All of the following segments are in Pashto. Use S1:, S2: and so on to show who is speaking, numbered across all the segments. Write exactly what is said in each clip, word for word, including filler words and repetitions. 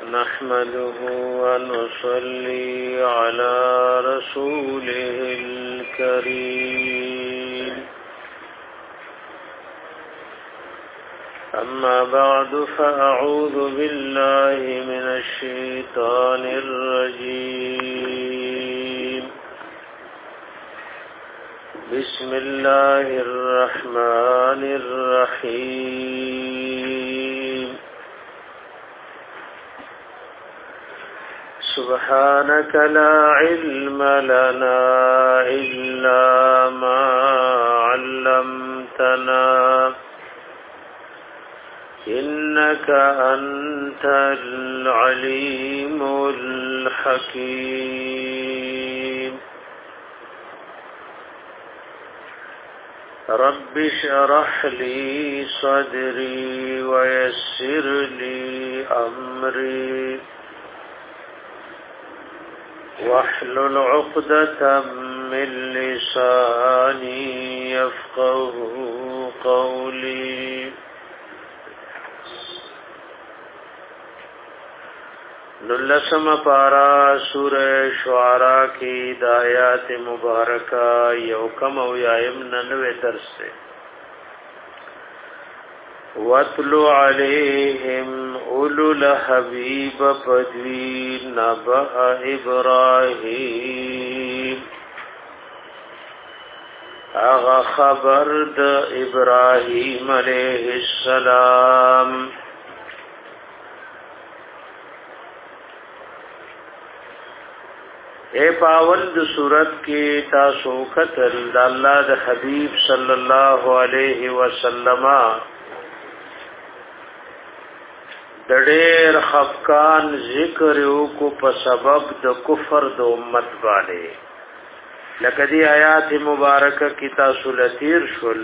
S1: نحمده ونصلي على رسوله الكريم أما بعد فأعوذ بالله من الشيطان الرجيم بسم الله الرحمن الرحيم سبحانك لا علم لنا إلا ما علمتنا إنك أنت العليم الحكيم رب اشرح لي صدري ويسر لي أمري واحلل عقدة من لساني يفقه قولي نلسم پارا سورہ شعراء کی دایات مبارکہ یوکم او یایم ننوے درس سے وَاتْلُ عَلَيْهِمْ أُولُو الْحَبِيبِ فَدْوِي نَبَأَ إِبْرَاهِيمَ اغا خبر د ابراہیم علیہ السلام اے پاول د صورت کی تاسو قتل د الله د حبیب صلی الله علیه وسلم د ډېر خفقان ذکر کو په سبب د کفر د امت باندې لکه دی آیات مبارکه کی تاسو لتیر شول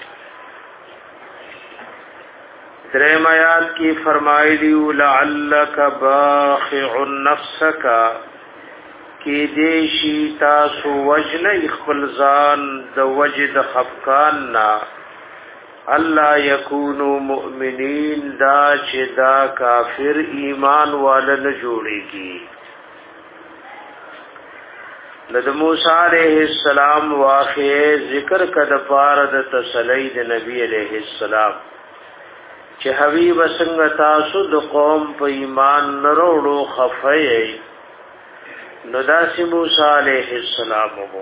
S1: دریم آیات کی فرمایلی لعلک باخع نفسک کی دیشی تاسو وجن اخفل ځان د وجد خفقان نا الله یکونو مؤمنین دا چې دا کافر ایمان والا نه جوړيږي لد موسی علیہ السلام واقع ذکر کد پار د تسلی د نبی علیہ السلام چې حبیب څنګه تاسو د قوم په ایمان نه وروړو خفای نو داسی موسی علیہ السلام وو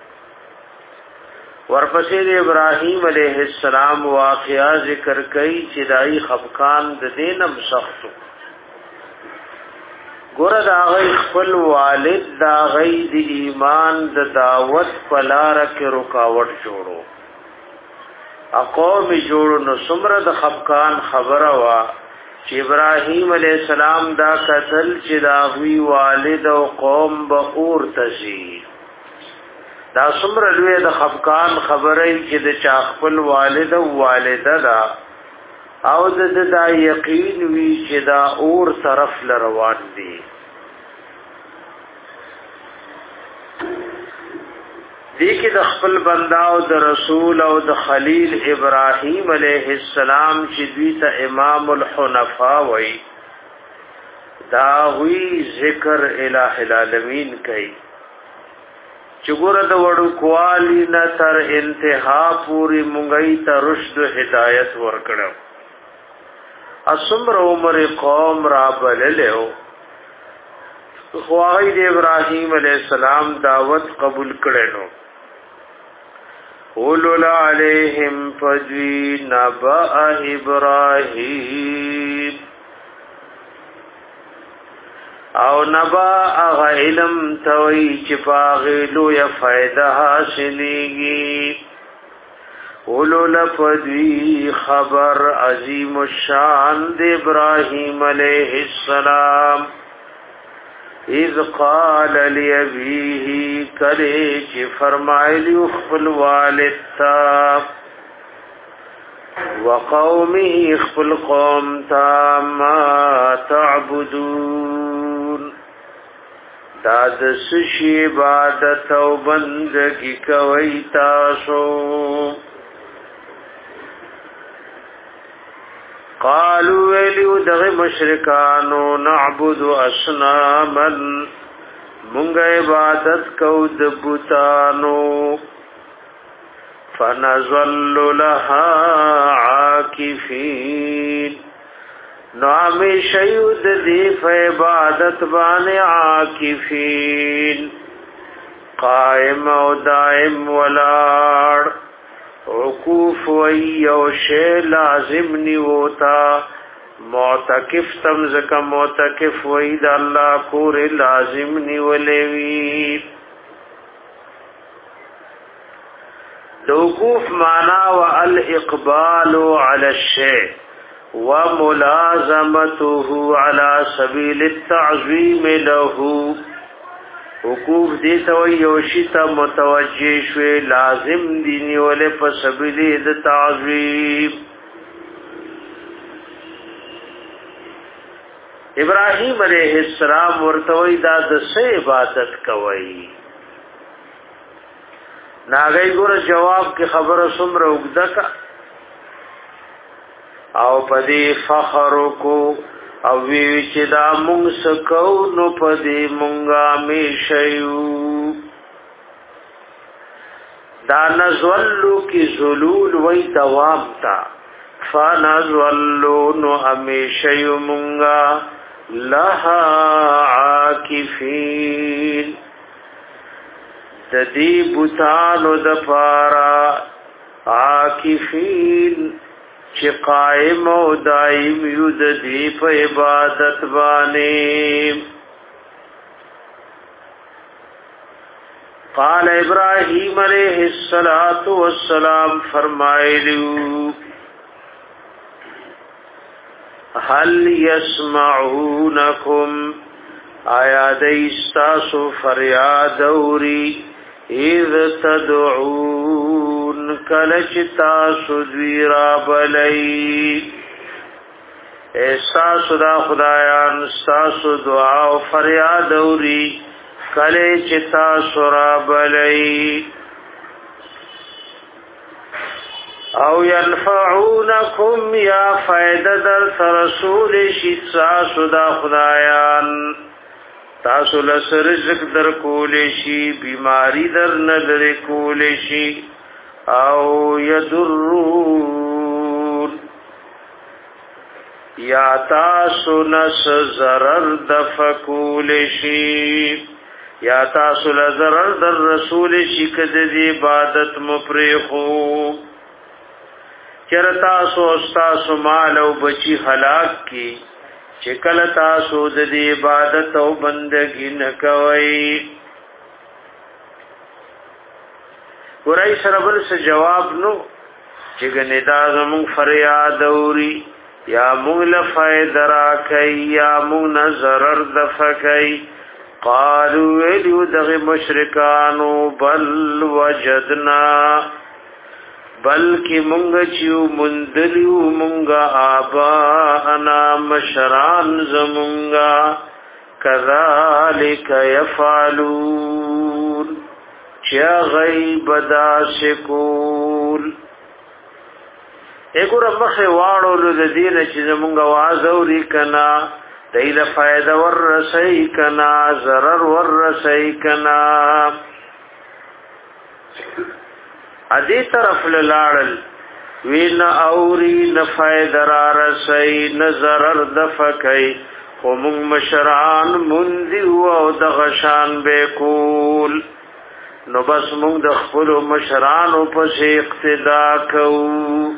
S1: ورپسې د ابراهیم علیہ السلام واقعا ذکر کړي چې دای خفقان د دینم سختو ګور دا غي خپل والد دا غي د ایمان د دعوت پلار کې رکاوټ جوړو اقوم جوړو نو سمره د خفقان خبره وا چې ابراهیم علیہ السلام دا قتل چې دا وی والد او قوم به اور تزي دا سمره لوی د خفقان خبره چې د چا خپل والد او والده دا او د دا یقین وی چې دا اور طرف لروان دي دې کې د خپل بندا او د رسول او د خلیل ابراهیم علیہ السلام چې دوی ته امام الحنفاء وای دا وی ذکر الہ العالمین کوي چې ګور د وړو کوالی نه تر انتها پوری مونږی ته رشد هدایت ورکړو اسمر عمر قوم را بللو خوای د ابراهیم علیہ السلام دعوت قبول کړو اولو علیہم فجوی نبأ ابراہیم او نبا اغا علم توی چپاغلو یا فائدہ حاصلیگی اولو لفدوی خبر عظیم الشان د ابراہیم علیہ السلام اذ قال لأبیه کلی چی فرمائلی اخفل والدتا وقومی اخفل قوم تا ما تعبدون داد سشی عبادت و بندگی کوئی تاسو قالوا ویلو دغه مشرکانو نعبد اصناما مونږ عبادت کو د بوتانو فنظل لها عاکفین نو همیشه یو د دې په عبادت باندې عاکفین قائم او دائم ولاړ وقوف وی او شی لازم نیوتا معتکف تم زکا معتکف وی دا اللہ کور لازم نیولیوی دوقوف مانا و الاقبال علی الشیء وملازمته على سبیل التعظیم له وقوف دیتا و یوشیتا متوجه شوی لازم دینی ولی پا سبیلی د تعظیم ابراہیم علیہ السلام ورتوی دا د سه عبادت کوي ناغی ګور جواب کې خبره سمره وګدکا او پدی فخر کو او وی چې دا مونږ سکو نو پدی مونږه می شیو دا نزولو کی زلول وی دوام تا فنزولو نو امیشیو مونږه لها عاکفین تدی بوتانو دپارا عاکفین چی قائم و دائم یو دی پا عبادت بانیم قال ابراہیم علیہ السلام فرمائلیو هل يسمعونكم آیا دیستاسو فریاد اوری اذ تدعون کلچ تاسو دویرا بلی احساسو دا خدایان استاسو دعا و فریاد اوری کلچ تاسو را بلی او ينفعونكم یا فائدہ در رسول شیطاسو دا خدایان تاسو لس رزق در کولیشی بیماری در ندر کولیشی او یدرون یا تاسو نس ضرر دفع کولیشی یا تاسو لضرر در رسول شکد دی عبادت مپریخو چر تاسو استاسو مال او بچی هلاک کی چکل تاسو د دې عبادت او بندګی نکوي ورای سره بل څه جواب نو چې ګندا زمون فریاد اوري یا مونږ له فائدہ را کوي یا مونږ نظر دفع کوي قالوا ویلو دغه مشرکانو بل وجدنا بلکی مونږ چې مندلیو مونږه آبا انا مشران زمونږه کذالک یفعلون چا غیب داسکول اګور مخه واړو د دین چې زمونږه واز اوري کنا دایله فائدہ ور رسي کنا zarar ور رسي کنا ادي طرف لاړل وین اوري نه فائدہ را رسي نظر دفکای قوم مشران منذ او د غشان به کول نو بس موږ د خپل مشران په اقتدا کوو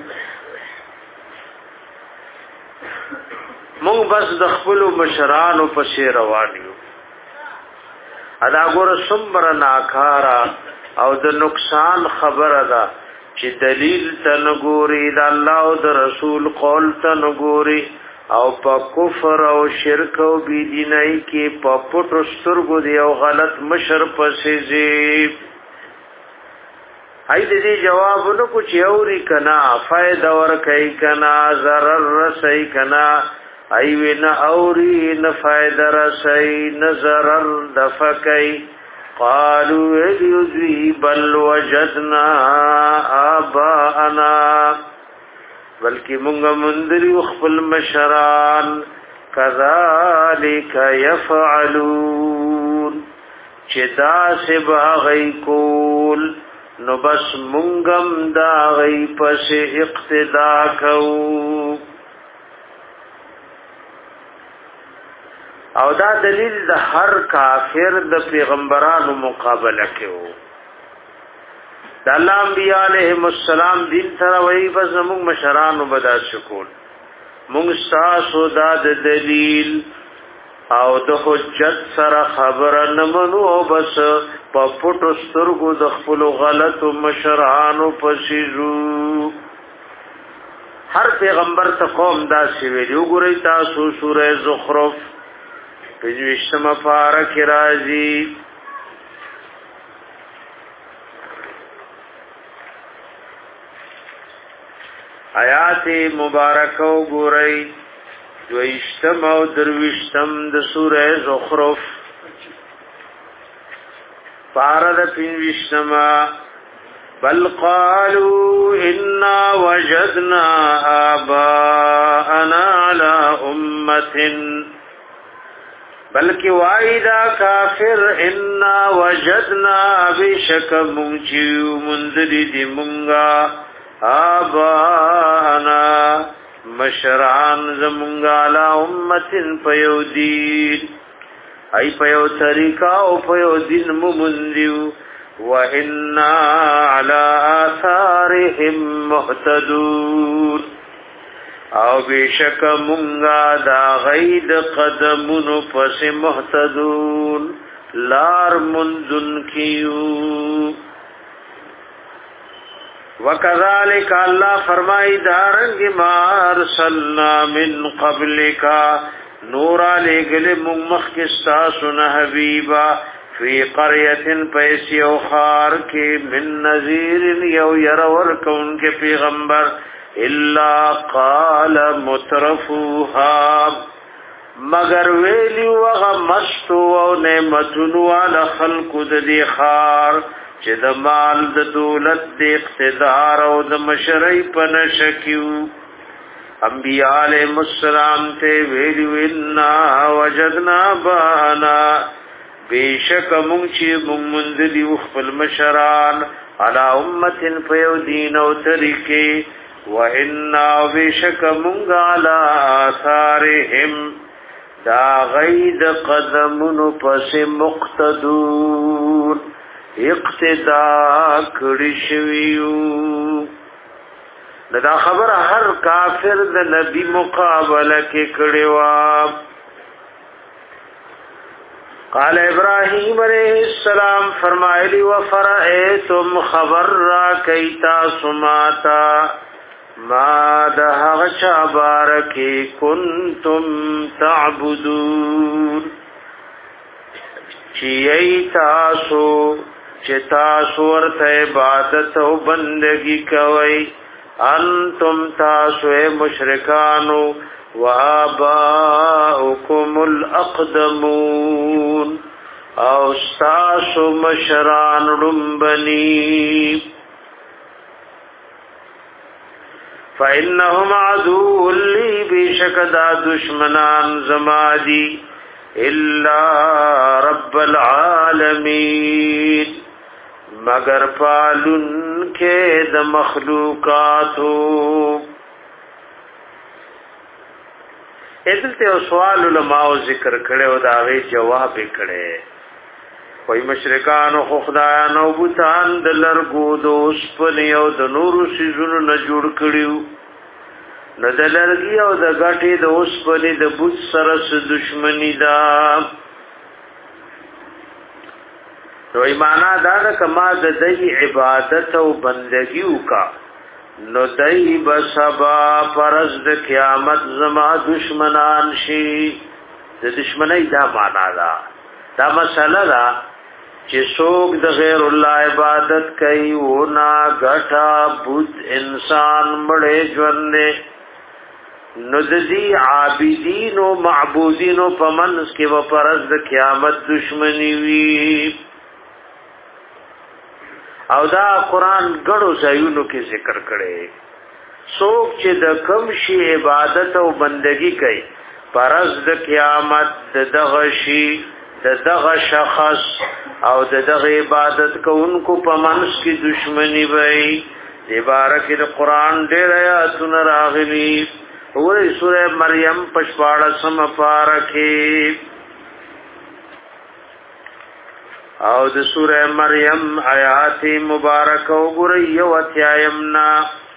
S1: موږ بس د خپل مشران په روان یو ادا ګور سمبر ناکارا او د نقصان خبره ده چې دلیل تنګوري د الله او د رسول قول تنګوري او په کفر او شرک او بی دینای کې په پټو سترګو دی او غلط مشر پسې زی هاي دې جوابونو کو چوري کنا فائدہ ور کوي کنا zarar رسي کنا ای وینا اوري نه فائدہ رسي نظر دفقي قالوا يذي بل وجدنا آباءنا بلکې مونږ مندري خپل مشران کذالک یفعلون چې دا سبا غي کول نو بس مونږم دا غي پس اقتدا کوو او دا دلیل د هر کافر د پیغمبرانو مقابله کوي د الله انبیاء علیهم السلام دین سره وای بس موږ مشرانو بدا شکول موږ تاسو دا د دلیل او د حجت سره خبره نه منو او بس په پټو سترګو د خپل غلط مشرانو پسیزو هر پیغمبر ته قوم دا سی ویلو ګورئ تاسو سوره زخرف پنځویشتم پارا کی راځي آیات مبارکه وګورئ دویشتم او درویشتم د سوره زخرف پارا د پنځویشتم بل قالوا انا وجدنا آباءنا على امه بلکہ وایدا کافر انا وجدنا بشک منجیو مندری دی منگا آبانا مشران زمونگا لا امتن پیو دین ای پیو طریقہ او پیو دین ممندیو وَإِنَّا عَلَىٰ آثَارِهِمْ مُهْتَدُونَ او بیشک مونگا دا غید قدمونو پس محتدون لار منزن کیو وَكَذَلِكَ اللہ فرمائی دارنگ ما ارسلنا من قبلکا نورا لے گلے ممخ کستا سن حبیبا فی قریت پیسی او خار کے من نذیر یو یرور کون کے پیغمبر الا قال مترفوها مگر ویلی وغمستو او نعمتنو علی خلق د دی خار چې د مال د دولت د اقتدار او د مشرۍ په نشکیو انبیاء علیهم السلام ته ویلی وینا وجدنا بانا بیشک مونږ چې مونږ مندلی خپل مشران علی امتن پیو دین او طریقې وَإِنَّا بِشَكَ مُنْغَ عَلَىٰ آثَارِهِمْ دا غید قدمون پس مقتدون اقتدا کړی شویو دا خبر هر کافر د نبی مقابله کې کړي وا قال ابراهيم عليه السلام فرمایلی وفرئتم خبر را کیتا سماتا ما ده غچا بارکی کنتم تعبدون چی تاسو چی تاسو ورت عبادت و بندگی کوئی انتم تاسو مشرکانو و آباؤکم الاقدمون او تاسو مشران رنبنی فَإِنَّهُمْ عَدُوٌّ لِّي بِشَكَدَا دُشْمَنان زَمَادِي إِلَّا رَبَّ الْعَالَمِينَ مگر پالن کے د مخلوقاتو ادلته سوال علماء ذکر کړي او دا غي جواب کړي کوئی مشرکان او خدایان او بوتان د لرګو دوس په یو د نورو سيزونو نه جوړ کړیو نه د لرګي او د غټي د اوس په د بوت سره س دښمنی دا نو ایمانا دا کما د دې عبادت او بندگی وکا نو دای بسبا پرز د قیامت زما دشمنان شي د دشمنی دا معنا دا دا مسله دا چې څوک د غیر الله عبادت کوي او نا غټا بوت انسان مړې ژوند نو د دې عابدین او معبودین په منځ کې و پرز د قیامت دشمنی وی او دا قران ګړو ځایونو کې ذکر کړي څوک چې د کوم شی عبادت او بندگی کوي پرز د قیامت دغه شی دغه شخص او دغه عبادت کوونکو په منځ کې دشمنی وي عبارت د قران ډېر آیاتونه راغلي وګورئ سوره مریم پښپاړه سم پارکه او د سوره مریم آیات مبارکه وګورئ یو اتیایمنا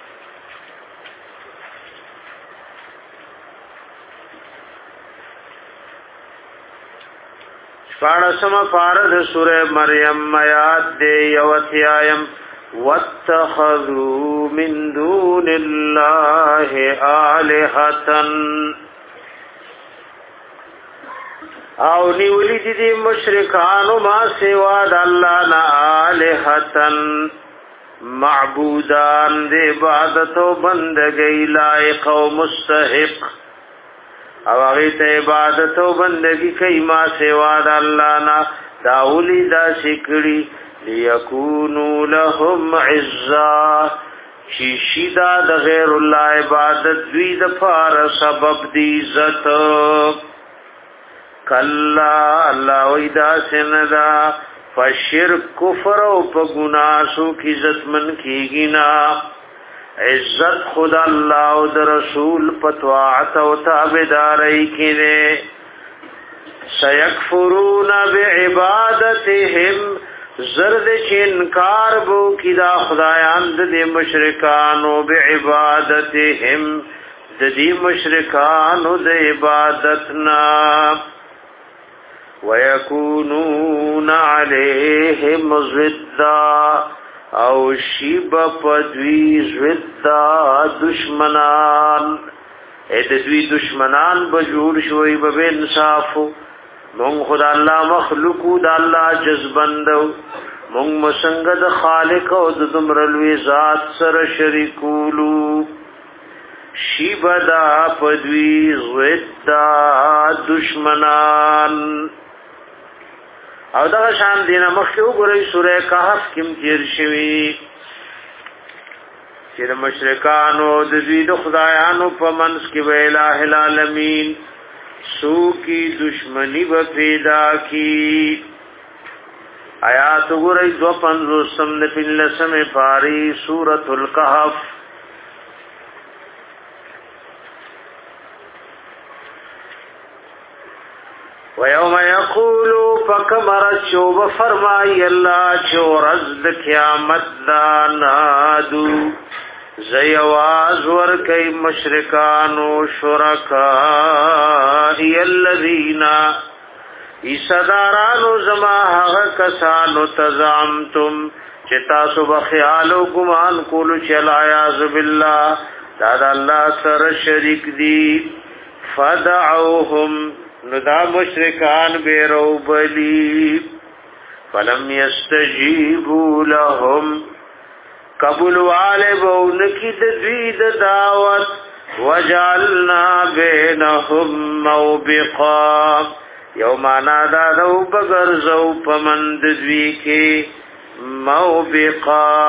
S1: پاڑسم پارد سورہ مریم آیات دے یوتیایم واتخذوا من دون اللہ آلہتن او نیولی دی دی مشرکانو ما سوا دا اللہ نا آلہتن معبودان دے عبادت و بندگی لائق و مستحق او هغه ته عبادت او بندگی کوي ما سوا د الله نه داولی دا شکړي ليكونوا لهم عزا شي شدا د غیر الله عبادت دوی د فار سبب دی عزت کلا الله وېدا سندا فشرک کفر او په ګناسو کی عزت من کیږي نا عزت خدا اللہ و در رسول پتواعت و تابداری کنے سیکفرون بعبادتهم زرد چی انکار بو کی دا خدایان دی مشرکانو بعبادتهم دی مشرکانو دی عبادتنا ویکونون علیہم ضدّا او شیب پدوی زویدہ دشمنان اے دوی دشمنان بجور شوئی بب انصافو مونگ خدا اللہ مخلوقو دا اللہ جذبندو مونگ مسنگد خالق او دمرلوی ذات سر شریکولو شیب دا پدوی زویدہ دشمنان او دا شان دینا مخیو گرئی سورہ کہف کم تیر شوی چیر مشرکانو دوی دو خدایانو پا منس کی و الہ العالمین سو کی دشمنی و پیدا کی آیات گرئی دو پنزو سمن پن لسم پاری سورة الکہف وَيَوْمَ يَقُولُ فَكَمَرَ چوب فرمائی اللہ چو رزد قیامت دانادو زیواز ورکی مشرکانو شرکائی الذین ایسادارانو زما حق کسانو تزامتم چتاسو بخیالو گمان کولو چلایاز باللہ دادا اللہ سر شرک دی فدعوهم ندا مشرکان بیرو بلی فلم یستجیبو لهم قبول والبو نکید دوید دعوت وجعلنا بینهم موبقا یومانا دادو بگرزو پمند دوی کے موبقا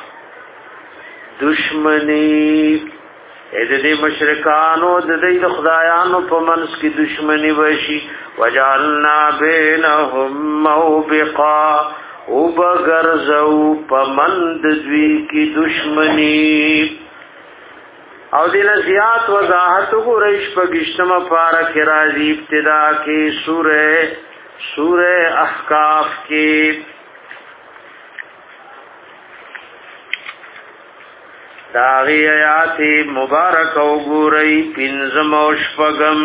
S1: دشمنی اې د دې مشرکانو د دې خدایانو په منځ کې دشمنی وشي وجعلنا بينهم موبقا او بغرزو په مند دوی کې دشمنی او دینه زیات وضاحت قریش په گشتمه پارا کې راځي ابتدا کې سوره سوره احقاف کې داغی آیات مبارک او گورئی پنزم او شپگم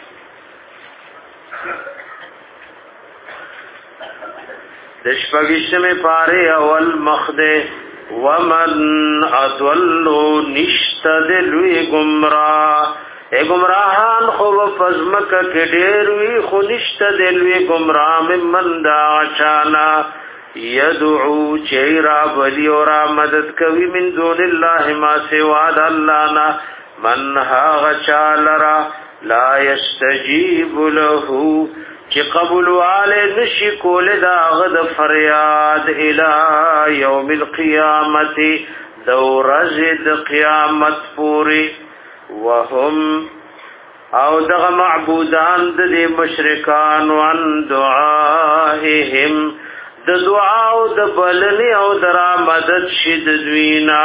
S1: دشپگشم پارے اول مخد ومن اضلو نشت دلوی گمراہ اے گمراہان خوب فزمک کڈیروی خو نشت دلوی گمراہ ممن دا چانا یدعو چیرا بلی اورا مدد کوي من دون الله ما سوا د الله نا من ها چالرا لا یستجیب له چې قبول والے نشي کول دا غد فریاد الى یوم القیامت دورز د قیامت پوری وهم او دغه معبودان د مشرکان وان دعائهم د دعا او د بلنی او درا مدد شد دوینا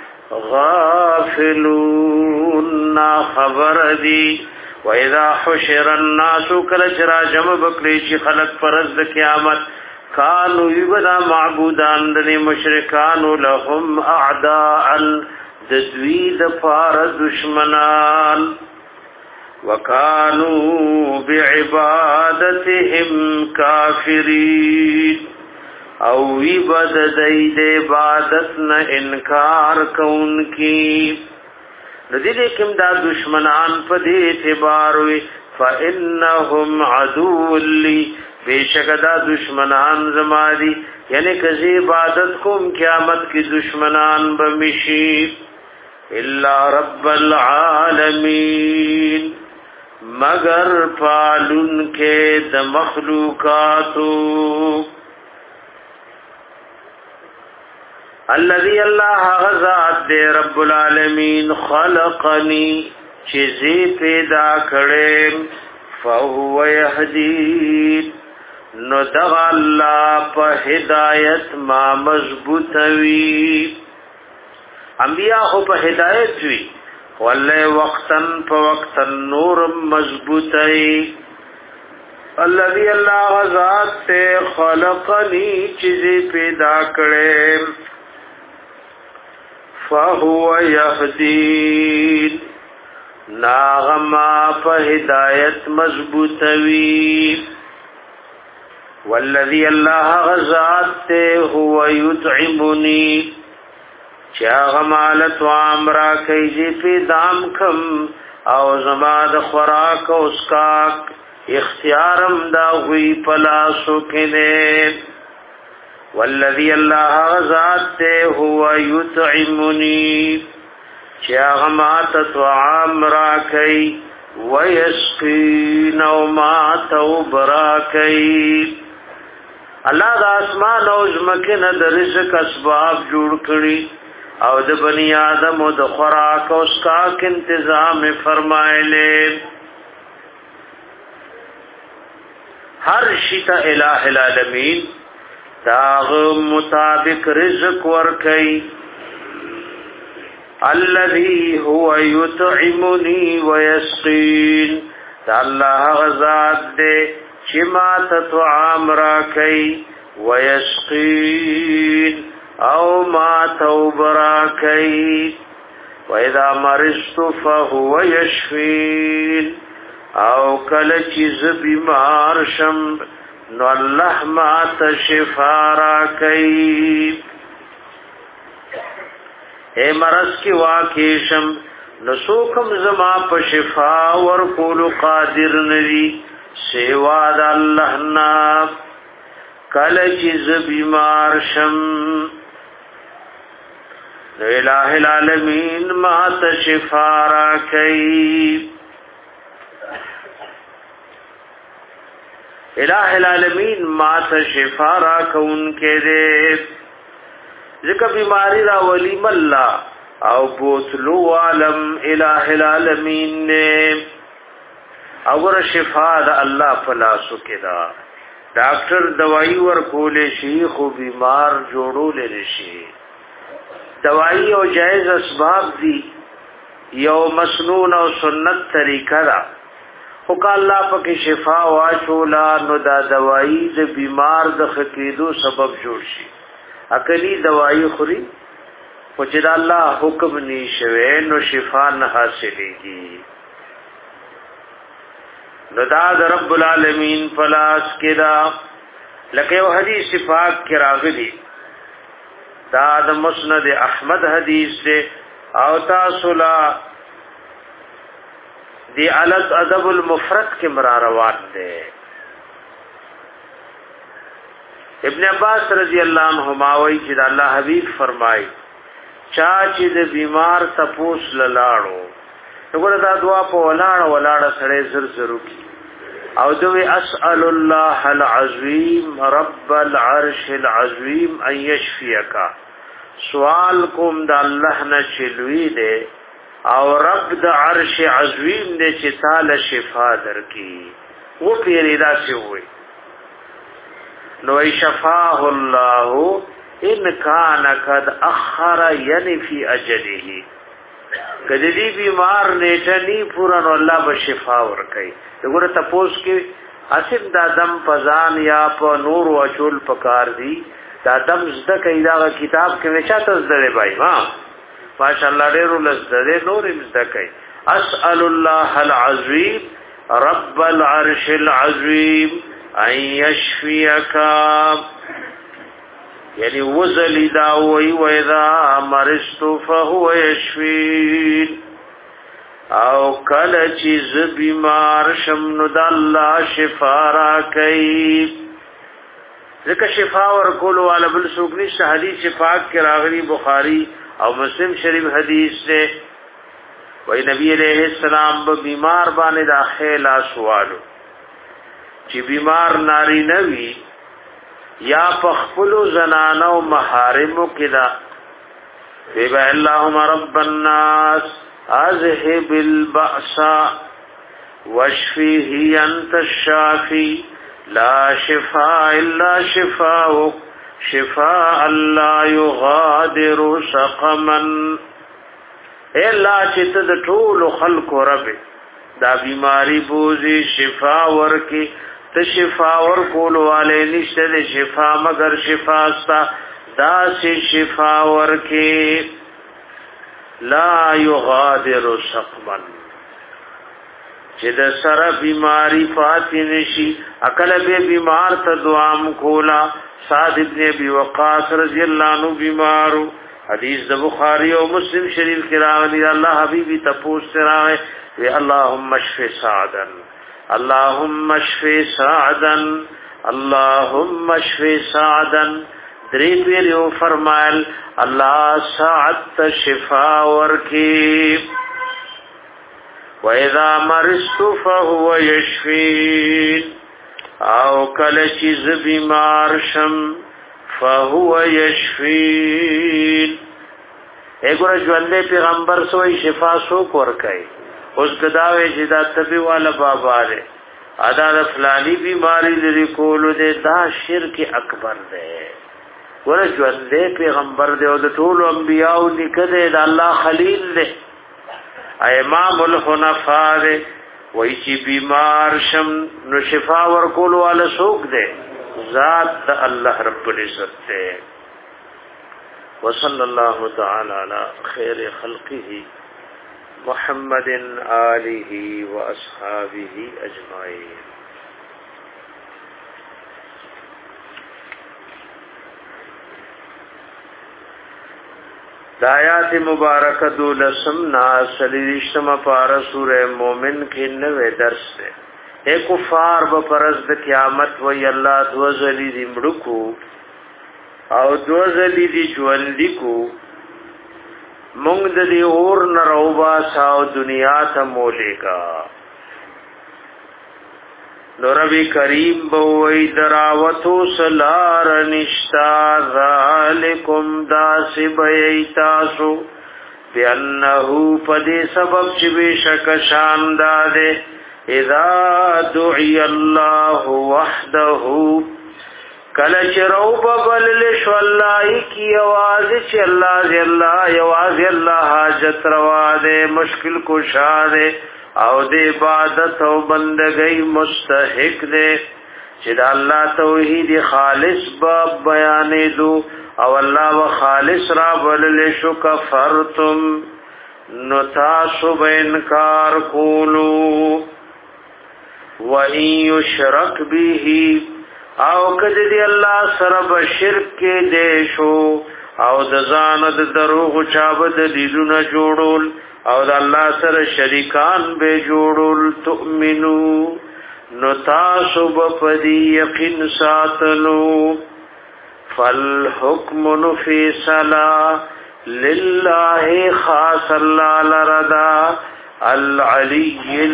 S1: غافلون خبر دی و اذا حشر الناس کلچرا جمع بکلی چی خلق پرز د قیامت کانو یبدا معبودان د مشرکان لهم اعداء د دوی د فار دشمنان وکانو بعبادتهم کافرین او عباد دید عبادت نه انکار کون کی ندی لیکن دا دشمنان په دې اعتبار وي فانهم عدو لی بیشک دا دشمنان زمادی یعنی کزی عبادت کوم قیامت کی دشمنان بمشی الا رب العالمین مگر پالن کے د مخلوقاتو الذي الله غزاد دے رب العالمین خلقنی چیزی پیدا کړم فهو يهدين نو دغ الله په هدایت ما مضبوط وی انبیاء خو په هدایت وی ولله وقتن په وقت نور مضبوط ای الذي الله غزاد ته خلقنی چیزی پیدا کړم فهو يهدين ناغما په هدایت مضبوط وی والذي الله غزاد هو يطعمني چاغمالت وامرا کیږي په دام کم او زما د خوراک او اسکاک اختیارم دا وی پلاسو کینه والذي الله غزاد هو يطعمني چاغمات طعام را کئی ویسقین او ما توبرا کئی اللہ دا اسمان او زمکن د رزق اسباب جوړ کړي او د بنی آدم او د خوراک او اسکاک انتظام فرمایله هر شیتا الہ العالمین داغ مطابق رزق ور کئی الذي هو يطعمني ويسقين الله غزاد دے چما تطعام را کئی ويسقين او ما توبرا کئی واذا مرضت فهو يشفين او کل چیز بیمار شم نو الله ما تشفا را کئی اے مرض کی واقعشم نسوکم زما په شفا ور کول قادر ندی سیوا د الله نا کله چې ز بیمار شم الہ العالمین ما ته شفا را کوي الہ العالمین ما ته شفا را کون کې دې ذکر بیماری را ولی ملا او بوتلو عالم الہ العالمین نے اور شفا دا اللہ پلاسو کې دا ڈاکٹر دوائی ور کولې شي خو بیمار جوړول لشي دوائی او جائز اسباب دي یو مسنون او سنت طریقہ دا خو که الله پکې شفا واچولا نو دا دوائی د بیمار د خکېدو سبب جوړ شي عقلی دوائی خوري خو چې د الله حکم نشوي نو شفا نه حاصلېږي نو دا د رب العالمین پلاس کې دا لکه یو حدیث پاک کې راغلی دا د مسند احمد حدیث سے او تاسو لا دی علت ادب المفرد کې مرا روان دي ابن عباس رضی اللہ عنہما وی چې الله حبیب فرمای چا چې د بیمار تپوس لاړو وګوره دا دعا په ولاړ ولاړ سره زر زرو کی او دوی اسأل الله العظیم رب العرش العظیم ان یشفیک سوال کوم د الله نه چلوي دے او رب د عرش عظیم دے چې تعالی شفا درکې و پیری دا سی وي نو شفاه الله ان کان قد اخر یعنی فی اجله کدی دی بیمار نیټه نی پورا نو الله به شفا ورکړي وګوره تاسو کې اسیم دا دم پزان یا په نور او چول پکار دی دا دم زده کوي دا کتاب کې وچا ته زده بھائی ها ماشاءالله ډېر لزده نور زده کوي اسال الله العظیم رب العرش العظیم ان یشفیک یعنی وزلی داوی و اذا مرستو فهو یشفین او کل چیز بیمار شمنو دا اللہ شفا را کئی ذکر شفا ورکولو والا بلسوکنی سے حدیث پاک کے راغلی بخاری او مسلم شریف حدیث سے وی نبی علیہ السلام با بیمار بانے دا خیل آسوالو چی بیمار ناری نوی یا پخپلو زنانو محارمو کدا بیبا اللہم رب الناس اذهب البأس واشفیه انت الشافی لا شفاء الا شفاؤک شفاء لا یغادر سقما اے اللہ چیت دا طول خلق رب دا بیماری بوزی شفا ورکی شفا ور کول والے نشته شفا مگر شفا استا دا سی شفا ور کی لا یغادر سقما چې د سره بیماری فاتن شي عقل به بیمار ته دعام کولا صاد ابن ابي وقاص رضی الله عنه بیمارو حدیث د بخاری او مسلم شریف کې راغلی الله حبیبی تپوس راغی وی اللهم اشف سعدا اللهم اشف سعدا اللهم اشف سعدا دری پیریو فرمایل الله سعد شفا ورکی و اذا مرضت فهو یشفین او کله چې بیمار شم فهو یشفین اګور ژوندې پیغمبر سوې شفا سو ورکای اوس کداوی چې دا طبي والا بابا دی ادا د فلانی بیماری لري کولو دی دا شرک اکبر دی ورته ژوندې پیغمبر دی او د ټول انبیاو نکده د الله خلیل دی امام الحنفاء دی وای چې بیمار شم نو شفا ورکولو والا څوک دی ذات د الله رب العزت دی وصلی الله تعالی علی خیر خلقه محمد آلہ و اصحابہ اجمعین دایات مبارکہ دولسم ناسلیشتم پارا سورہ مومن کی نوے درس سے اے کفار بپرزد قیامت وی اللہ دوزلی دی مڑکو او دوزلی دی جوندی کو مونږ د دې اور نروبا ساو دنیا ته مولېګا نو ربی کریم بوئی دراوتو سلار نشتا ذالکم داسب ایتاسو بیانہو پدی سبب چبی شک شاندادے اذا دعی اللہ وحدہو کلچ روب بللش واللہی کی آواز چی اللہ زی اللہ یواز اللہ حاجت روا دے مشکل کشا دے او دے عبادت او بندگی مستحق دے چی دا اللہ توحید خالص باب بیانے دو او اللہ و خالص را بللشو کفرتم نتاسو بینکار کولو وَإِن يُشْرَكْ بِهِ او کدی دی اللہ سرب شرک کے دیشو او دزان د دروغ چابد دیدون جوڑول او د اللہ سر شریکان بے جوڑول تؤمنو نتاسو بپدی یقین ساتلو فالحکم نفیصلا للہ خاص اللہ لردا العلی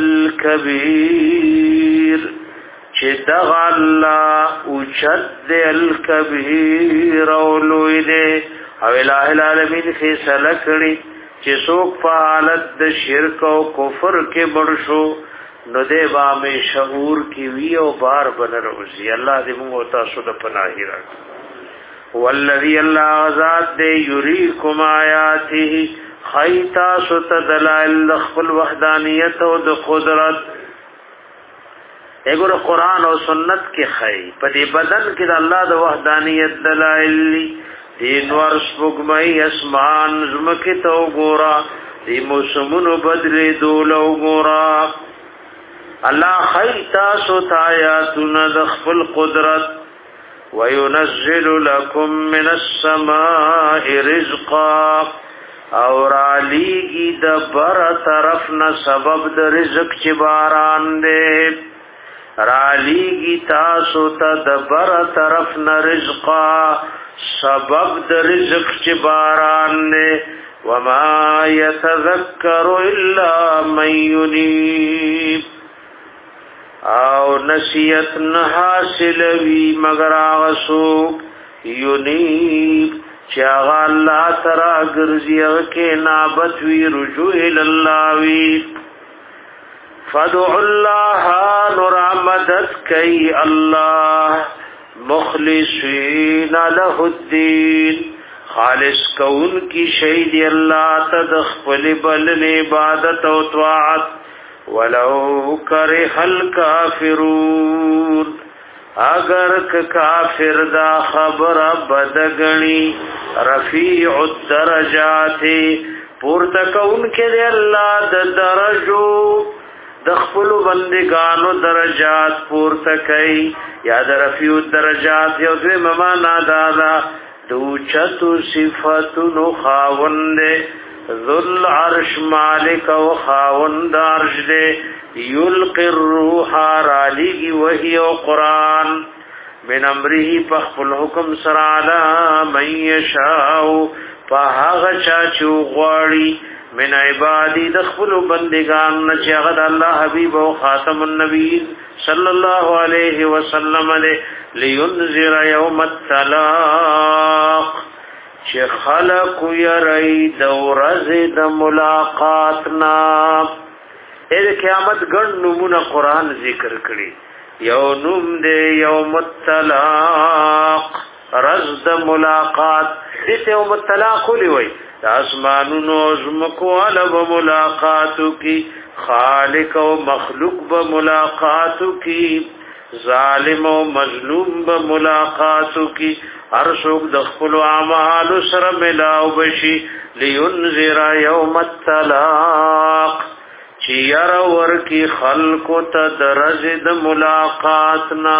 S1: الکبیر چه دغ اللہ اوچد دے الکبیر اولوی دے او الٰه العالمین فیصله کړی چې څوک په حالت د شرک او کفر کې مړ شو نو دې با می شعور کی وی او بار بن روزي الله دې موږ تاسو د پناهی راکړي والذي الله ذات دې یریکم آیاته خیتا ست دلائل خپل وحدانیت او د قدرت اګور قرآن او سنت کې خی په دې بدن کې د الله د وحدانیت دلائل دین ور سپوږمۍ اسمان زمکه تو ګورا دې موسمونو بدلې دولو ګورا الله خیتا ست آیاتنا د خپل قدرت وينزل لكم من السماء رزقا اور علیگی د بر طرف نه سبب د رزق چې باران دې رالیگی تاسو ته د بر طرف نه رزقا سبب د رزق چې باران دې وما يتذكر الا من ينيب او نصیحت نه حاصل وی مگر هغه څوک ينيب چې هغه الله تعالی ګرځي کې نابت وی رجوع ال الله وی فدع الله نور مدد کوي الله مخلصین له الدين خالص کون کی شهید الله تدخل بل عبادت او طاعت ولو کرہ الکافرون اگر کافر دا خبر بدگنی رفیع الدرجات پورته کون کې الله د درجو د خپل بندگانو درجات پورته کوي یا د رفیع الدرجات یو دې معنا دادا دوچتو صفاتو خاوند ذل عرش مالک و خاوند عرش دے یلقی الروح رالیگی وحی و قرآن من امره پخپل حکم سرالا من یشاو پاہاغ چاچو غواری من عبادی دخپل بندگان نچاغد اللہ حبیب و خاتم النبیین صلی اللہ علیہ وسلم علیہ لینذر یوم الطلاق چې خلق یری د ورځې د ملاقاتنا اې قیامت ګڼ نمونه قران ذکر کړي یو نوم دې یوم الطلاق رز د ملاقات دې یوم الطلاق وی د اسمانونو زمکو علب ملاقاتو کی خالق او مخلوق به ملاقاتو کی ظالم او مظلوم به ملاقاتو کی هر څوک د خپل اعمال سره ملاو بشي لينذر يوم الطلاق چې ير ور کی خلق ته درجه د ملاقات نا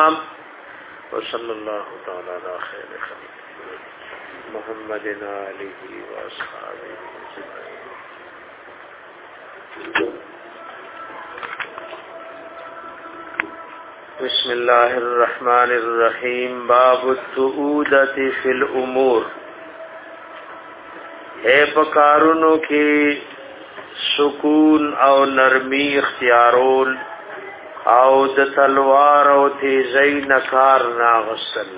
S1: وصلی الله تعالی علی خیر خلق محمد علیه و اصحابہ بسم الله الرحمن الرحیم باب التعودت فی الامور اے پکارونو کی سکون او نرمی اختیارول او د تلوار او تیزی نکار ناغسل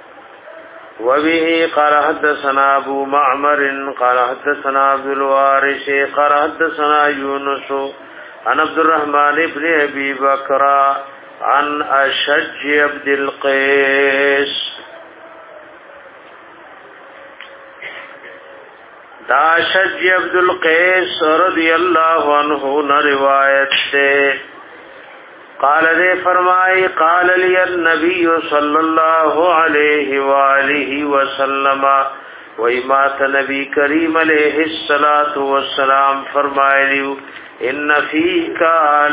S1: وبه قال حدثنا ابو معمر قال حدثنا عبد الوارث قال حدثنا يونس عن عبد الرحمن ابن ابي بكر عن اشج عبد القيس دا اشج عبد القيس رضی اللہ عنہ نے روایت سے قال دے فرمائی قال لي النبي صلی اللہ علیہ وآلہ وسلم وإمات نبی کریم علیہ الصلوۃ والسلام فرمائے لیو ان فیک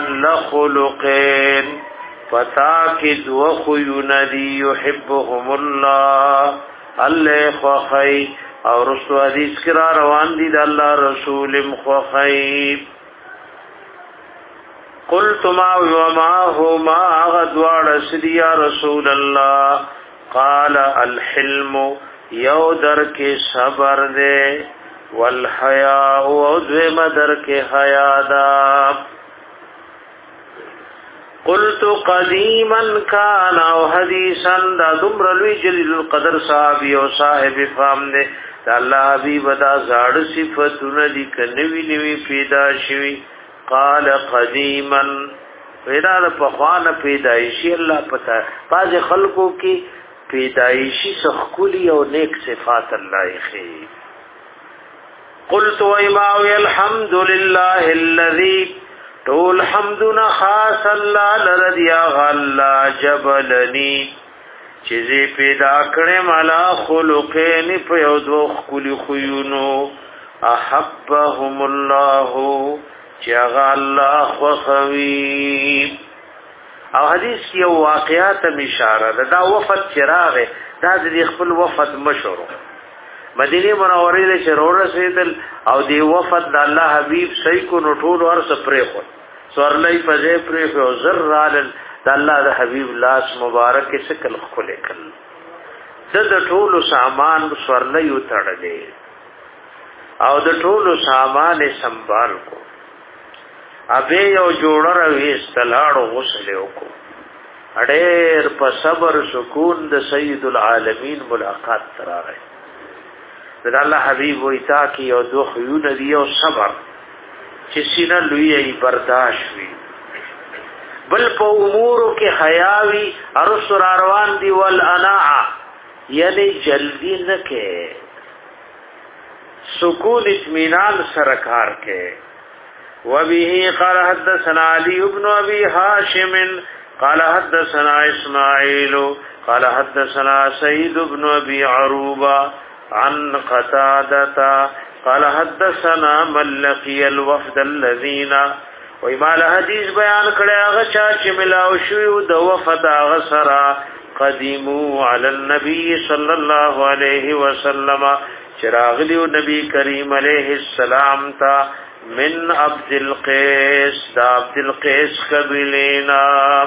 S1: لخلقین پتا کی دو خیون دی یحبهم اللہ اللہ خوخی اور رسول حدیث کرا روان دی دا اللہ رسول مخوخی قلت ما وما هما غدوار سدی یا رسول اللہ قال الحلم یو در کے صبر دے والحیاء و دویم در کے حیاء دا قلت قدیما کان او حدیثا دا دمر لوی جلیل القدر صحابی او صاحب فام دے الله حبیب دا زاړ صفاتونه دي کنوي نوي پیدا شوي قال قدیما پیدا په خوانه پیدایشي الله پتا باز خلقو کې پیدایشي سخکلی او نیک صفات الله خي قلت وما الحمد لله الذي طول حمدنا خاص الله لرضي غلا جبلني چیزی پیدا کړم ملا خلقین په یو دو خلی خيونو احبهم الله چې هغه الله خوخوي او حدیث کې یو واقعات اشاره ده دا وفد چراغ دا د خپل وفد مشورو مدینه منوره له شرور رسیدل او دی وفد د الله حبیب صحیح کو نټول ورس پرې خو سورلای پځې پرې خو زرال د الله د حبیب لاس مبارک شکل خله کړ د ټولو سامان سورلای وتړلې او د ټولو سامان سنبال کو ابه یو جوړر وی استلاړو غسل وکړو اډېر په صبر سکون د سید العالمین ملاقات تراغه د الله حبیب وی تا کی یو دو خيون دی او صبر چې سینه لوی ای برداشت وی بل په امورو کې حیاوی ارسر روان دی ول اناع یعنی جلدی نه کې سکون اطمینان سرکار کې وبه قال حدثنا علي بن ابي هاشم قال حدثنا اسماعيل قال حدثنا سيد بن ابي عروبه عن قتاده قال حدثنا من لقي الوفد الذين وإمال حدیث بیان کړه هغه چې ملاو شو د وفد هغه سره قدیمو علی النبي صلی الله علیه وسلم چراغلی نبی کریم علیہ السلام تا من عبد القیس دا عبد القیس قبیلینا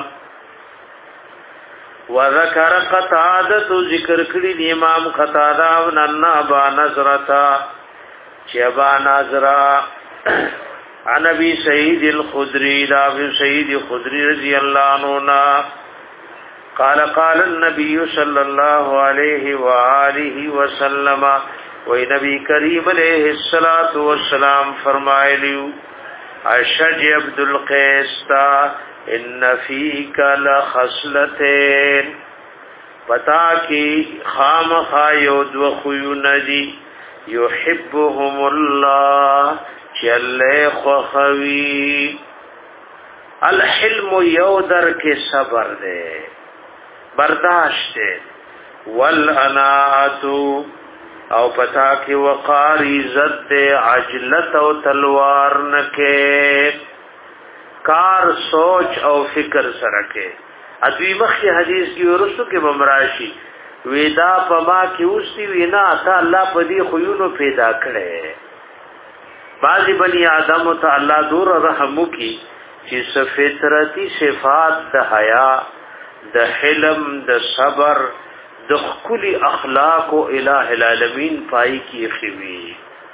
S1: وذکر قتادة ذکر کړي د امام قتاده او نن ابا نظرتا چې ابا نظرا عن ابي سعيد الخدري دا ابي سعيد الخدري رضي الله عنه قال قال النبي صلى الله عليه واله وسلم و نبی کریم علیہ الصلوۃ والسلام فرمایلیو اشج عبد القیس تا ان فیک لخصلتين پتا کی خام خایود و خیوندی یحبهم الله چل خوخوی الحلم یودر کے صبر دے برداشت دے والاناعت او پتا کی وقار عزت دے عجلت او تلوار نکے کار سوچ او فکر سرکے ادوی مخی حدیث کی ورسو کے بمراشی ویدا پما کی اوستی وینا تا اللہ پدی خیونو پیدا کرے بعضی بنی آدم تا اللہ دور رحمو کی چیز فطرتی صفات د حیا د حلم د صبر د خلی اخلاق او الہ العالمین پای کی خوی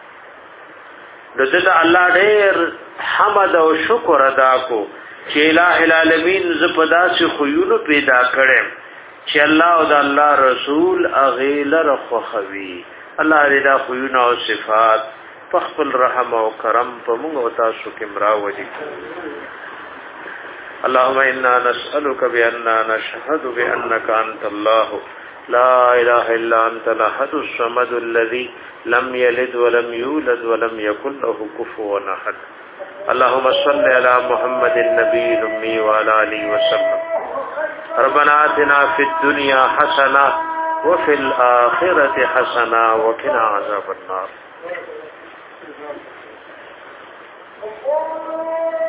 S1: دته الله ډېر حمد او شکر ادا کو چې الہ العالمین زپدا سے خيونو پیدا کړم چې الله او د الله رسول اغیلر خوخوی الله رضا خيونو او صفات فخل رحم او کرم په موږ او تاسو کې مراوړي اللهم انا نسالك باننا نشهد بانك انت الله لا اله الا انت الاحد الصمد الذي لم يلد ولم يولد ولم يكن له كفوا احد اللهم صل على محمد النبي الامي وعلى اله وسلم ربنا آتنا في الدنيا حسنه وفي الاخره حسنه وقنا عذاب النار